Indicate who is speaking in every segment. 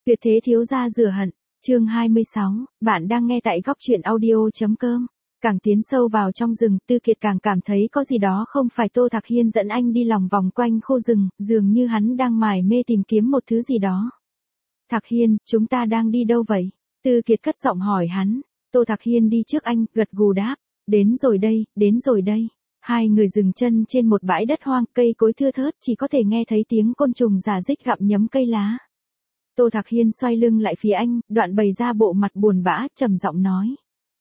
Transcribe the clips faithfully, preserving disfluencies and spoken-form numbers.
Speaker 1: Tuyệt thế thiếu gia rửa hận, chương hai mươi sáu, bạn đang nghe tại góc truyện audio.com. Càng tiến sâu vào trong rừng, Tư Kiệt càng cảm thấy có gì đó không phải. Tô Thạc Hiên dẫn anh đi lòng vòng quanh khu rừng, dường như hắn đang mải mê tìm kiếm một thứ gì đó. Thạc Hiên, chúng ta đang đi đâu vậy? Tư Kiệt cất giọng hỏi hắn. Tô Thạc Hiên đi trước anh, gật gù đáp. Đến rồi đây, đến rồi đây. Hai người dừng chân trên một bãi đất hoang, cây cối thưa thớt, chỉ có thể nghe thấy tiếng côn trùng rả rích gặm nhấm cây lá. Tô Thạc Hiên xoay lưng lại phía anh, đoạn bày ra bộ mặt buồn bã, trầm giọng nói.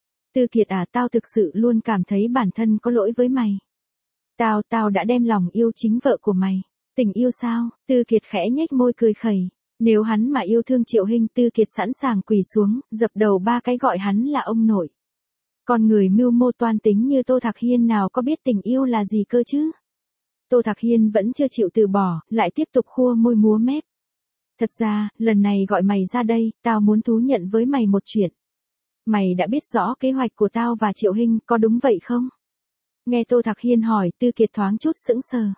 Speaker 1: Tư Kiệt à, tao thực sự luôn cảm thấy bản thân có lỗi với mày. Tao, tao đã đem lòng yêu chính vợ của mày. Tình yêu sao? Tư Kiệt khẽ nhếch môi cười khẩy. Nếu hắn mà yêu thương Triệu Hinh, Tư Kiệt sẵn sàng quỳ xuống, dập đầu ba cái gọi hắn là ông nội. Con người mưu mô toan tính như Tô Thạc Hiên nào có biết tình yêu là gì cơ chứ? Tô Thạc Hiên vẫn chưa chịu từ bỏ, lại tiếp tục khua môi múa mép. Thật ra, lần này gọi mày ra đây, tao muốn thú nhận với mày một chuyện. Mày đã biết rõ kế hoạch của tao và Triệu Hinh, có đúng vậy không? Nghe Tô Thạc Hiên hỏi, Tư Kiệt thoáng chút sững sờ.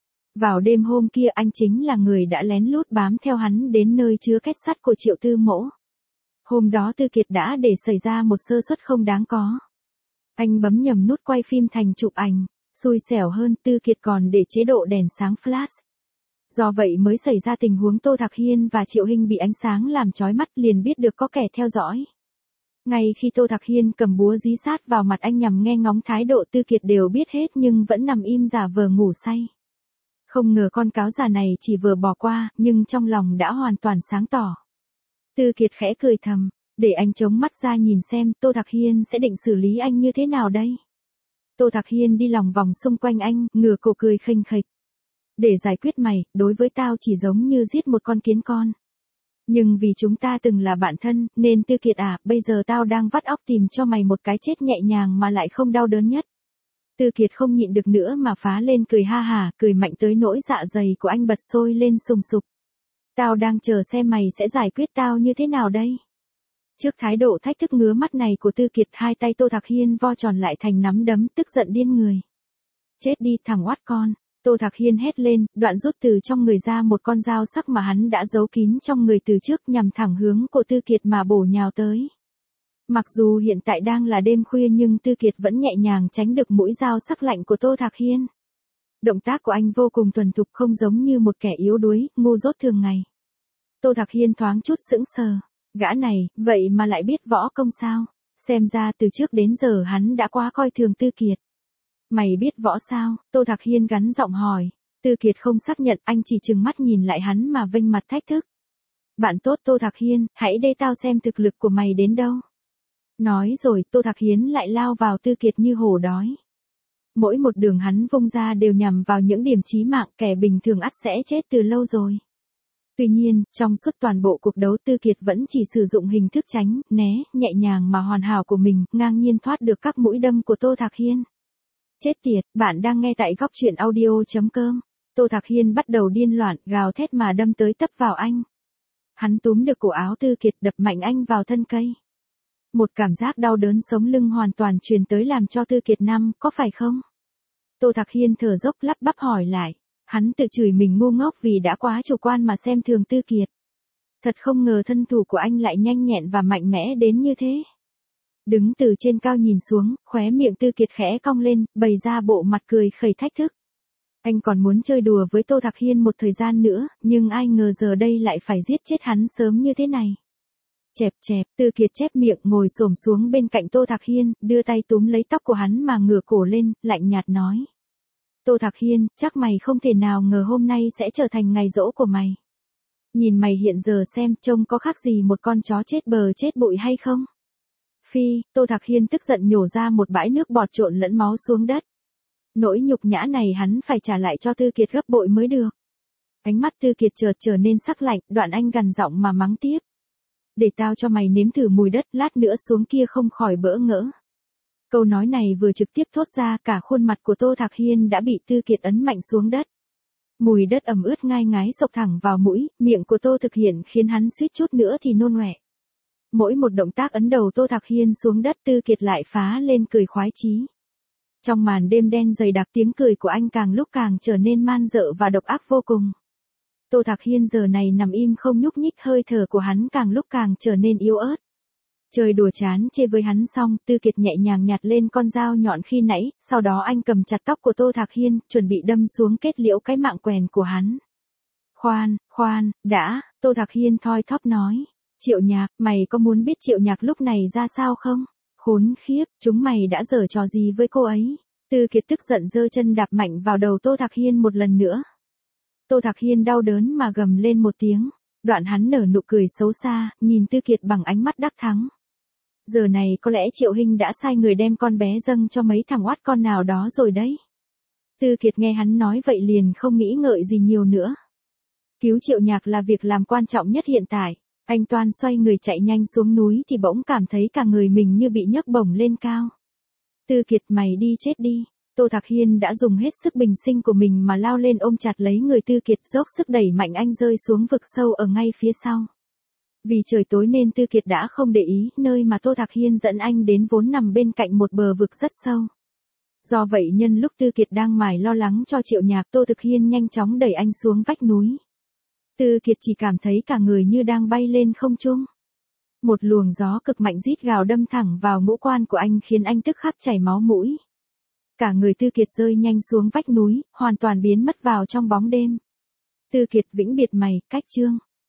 Speaker 1: Vào đêm hôm kia anh chính là người đã lén lút bám theo hắn đến nơi chứa két sắt của Triệu Tư Mỗ. Hôm đó Tư Kiệt đã để xảy ra một sơ suất không đáng có. Anh bấm nhầm nút quay phim thành chụp ảnh, xui xẻo hơn Tư Kiệt còn để chế độ đèn sáng flash. Do vậy mới xảy ra tình huống Tô Thạc Hiên và Triệu Hinh bị ánh sáng làm chói mắt, liền biết được có kẻ theo dõi. Ngay khi Tô Thạc Hiên cầm búa dí sát vào mặt anh nhằm nghe ngóng thái độ, Tư Kiệt đều biết hết nhưng vẫn nằm im giả vờ ngủ say. Không ngờ con cáo già này chỉ vừa bỏ qua, nhưng trong lòng đã hoàn toàn sáng tỏ. Tư Kiệt khẽ cười thầm, để anh chống mắt ra nhìn xem Tô Thạc Hiên sẽ định xử lý anh như thế nào đây. Tô Thạc Hiên đi lòng vòng xung quanh anh, ngửa cổ cười khênh khệch. Để giải quyết mày, đối với tao chỉ giống như giết một con kiến con. Nhưng vì chúng ta từng là bạn thân, nên Tư Kiệt à, bây giờ tao đang vắt óc tìm cho mày một cái chết nhẹ nhàng mà lại không đau đớn nhất. Tư Kiệt không nhịn được nữa mà phá lên cười ha hả, cười mạnh tới nỗi dạ dày của anh bật sôi lên sùng sục. Tao đang chờ xem mày sẽ giải quyết tao như thế nào đây. Trước thái độ thách thức ngứa mắt này của Tư Kiệt, hai tay Tô Thạc Hiên vo tròn lại thành nắm đấm, tức giận điên người. Chết đi thằng oát con. Tô Thạc Hiên hét lên, đoạn rút từ trong người ra một con dao sắc mà hắn đã giấu kín trong người từ trước, nhằm thẳng hướng của Tư Kiệt mà bổ nhào tới. Mặc dù hiện tại đang là đêm khuya nhưng Tư Kiệt vẫn nhẹ nhàng tránh được mũi dao sắc lạnh của Tô Thạc Hiên. Động tác của anh vô cùng thuần thục, không giống như một kẻ yếu đuối, ngu dốt thường ngày. Tô Thạc Hiên thoáng chút sững sờ. Gã này, vậy mà lại biết võ công sao? Xem ra từ trước đến giờ hắn đã quá coi thường Tư Kiệt. Mày biết võ sao? Tô Thạc Hiên gắn giọng hỏi. Tư Kiệt không xác nhận, anh chỉ trừng mắt nhìn lại hắn mà vênh mặt thách thức. Bạn tốt Tô Thạc Hiên, hãy để tao xem thực lực của mày đến đâu. Nói rồi, Tô Thạc Hiên lại lao vào Tư Kiệt như hổ đói. Mỗi một đường hắn vung ra đều nhằm vào những điểm chí mạng, kẻ bình thường ắt sẽ chết từ lâu rồi. Tuy nhiên, trong suốt toàn bộ cuộc đấu, Tư Kiệt vẫn chỉ sử dụng hình thức tránh, né, nhẹ nhàng mà hoàn hảo của mình, ngang nhiên thoát được các mũi đâm của Tô Thạc Hiên. Chết tiệt, bạn đang nghe tại góc truyện audio.com. Tô Thạc Hiên bắt đầu điên loạn, gào thét mà đâm tới tấp vào anh. Hắn túm được cổ áo Tư Kiệt, đập mạnh anh vào thân cây. Một cảm giác đau đớn sống lưng hoàn toàn truyền tới làm cho Tư Kiệt nằm, có phải không? Tô Thạc Hiên thở dốc lắp bắp hỏi lại. Hắn tự chửi mình ngu ngốc vì đã quá chủ quan mà xem thường Tư Kiệt. Thật không ngờ thân thủ của anh lại nhanh nhẹn và mạnh mẽ đến như thế. Đứng từ trên cao nhìn xuống, khóe miệng Tư Kiệt khẽ cong lên, bày ra bộ mặt cười khẩy thách thức. Anh còn muốn chơi đùa với Tô Thạc Hiên một thời gian nữa, nhưng ai ngờ giờ đây lại phải giết chết hắn sớm như thế này. Chẹp chẹp, Tư Kiệt chép miệng ngồi xổm xuống bên cạnh Tô Thạc Hiên, đưa tay túm lấy tóc của hắn mà ngửa cổ lên, lạnh nhạt nói. Tô Thạc Hiên, chắc mày không thể nào ngờ hôm nay sẽ trở thành ngày giỗ của mày. Nhìn mày hiện giờ xem, trông có khác gì một con chó chết bờ chết bụi hay không? Phi, Tô Thạc Hiên tức giận nhổ ra một bãi nước bọt trộn lẫn máu xuống đất. Nỗi nhục nhã này hắn phải trả lại cho Tư Kiệt gấp bội mới được. Ánh mắt Tư Kiệt chợt trở nên sắc lạnh, đoạn anh gằn giọng mà mắng tiếp. Để tao cho mày nếm thử mùi đất, lát nữa xuống kia không khỏi bỡ ngỡ. Câu nói này vừa trực tiếp thốt ra, cả khuôn mặt của Tô Thạc Hiên đã bị Tư Kiệt ấn mạnh xuống đất. Mùi đất ẩm ướt ngai ngái xộc thẳng vào mũi, miệng của Tô thực hiện khiến hắn suýt chút nữa thì nôn ọe. Mỗi một động tác ấn đầu Tô Thạc Hiên xuống đất, Tư Kiệt lại phá lên cười khoái chí. Trong màn đêm đen dày đặc, tiếng cười của anh càng lúc càng trở nên man dợ và độc ác vô cùng. Tô Thạc Hiên giờ này nằm im không nhúc nhích, hơi thở của hắn càng lúc càng trở nên yếu ớt. Chơi đùa chán chê với hắn xong, Tư Kiệt nhẹ nhàng nhặt lên con dao nhọn khi nãy, sau đó anh cầm chặt tóc của Tô Thạc Hiên, chuẩn bị đâm xuống kết liễu cái mạng quèn của hắn. Khoan, khoan, đã, Tô Thạc Hiên thoi thóp nói. Triệu Nhạc, mày có muốn biết Triệu Nhạc lúc này ra sao không? Khốn khiếp, chúng mày đã giở trò gì với cô ấy? Tư Kiệt tức giận giơ chân đạp mạnh vào đầu Tô Thạc Hiên một lần nữa. Tô Thạc Hiên đau đớn mà gầm lên một tiếng, đoạn hắn nở nụ cười xấu xa, nhìn Tư Kiệt bằng ánh mắt đắc thắng. Giờ này có lẽ Triệu Hinh đã sai người đem con bé dâng cho mấy thằng oát con nào đó rồi đấy. Tư Kiệt nghe hắn nói vậy liền không nghĩ ngợi gì nhiều nữa. Cứu Triệu Nhạc là việc làm quan trọng nhất hiện tại. Anh toan xoay người chạy nhanh xuống núi thì bỗng cảm thấy cả người mình như bị nhấc bổng lên cao. Tư Kiệt, mày đi chết đi. Tô Thạc Hiên đã dùng hết sức bình sinh của mình mà lao lên ôm chặt lấy người Tư Kiệt, dốc sức đẩy mạnh anh rơi xuống vực sâu ở ngay phía sau. Vì trời tối nên Tư Kiệt đã không để ý, nơi mà Tô Thạc Hiên dẫn anh đến vốn nằm bên cạnh một bờ vực rất sâu. Do vậy nhân lúc Tư Kiệt đang mải lo lắng cho Triệu Nhạc, Tô Thạc Hiên nhanh chóng đẩy anh xuống vách núi. Tư Kiệt chỉ cảm thấy cả người như đang bay lên không trung. Một luồng gió cực mạnh rít gào đâm thẳng vào ngũ quan của anh khiến anh tức khắc chảy máu mũi. Cả người Tư Kiệt rơi nhanh xuống vách núi, hoàn toàn biến mất vào trong bóng đêm. Tư Kiệt, vĩnh biệt mày, cách chương.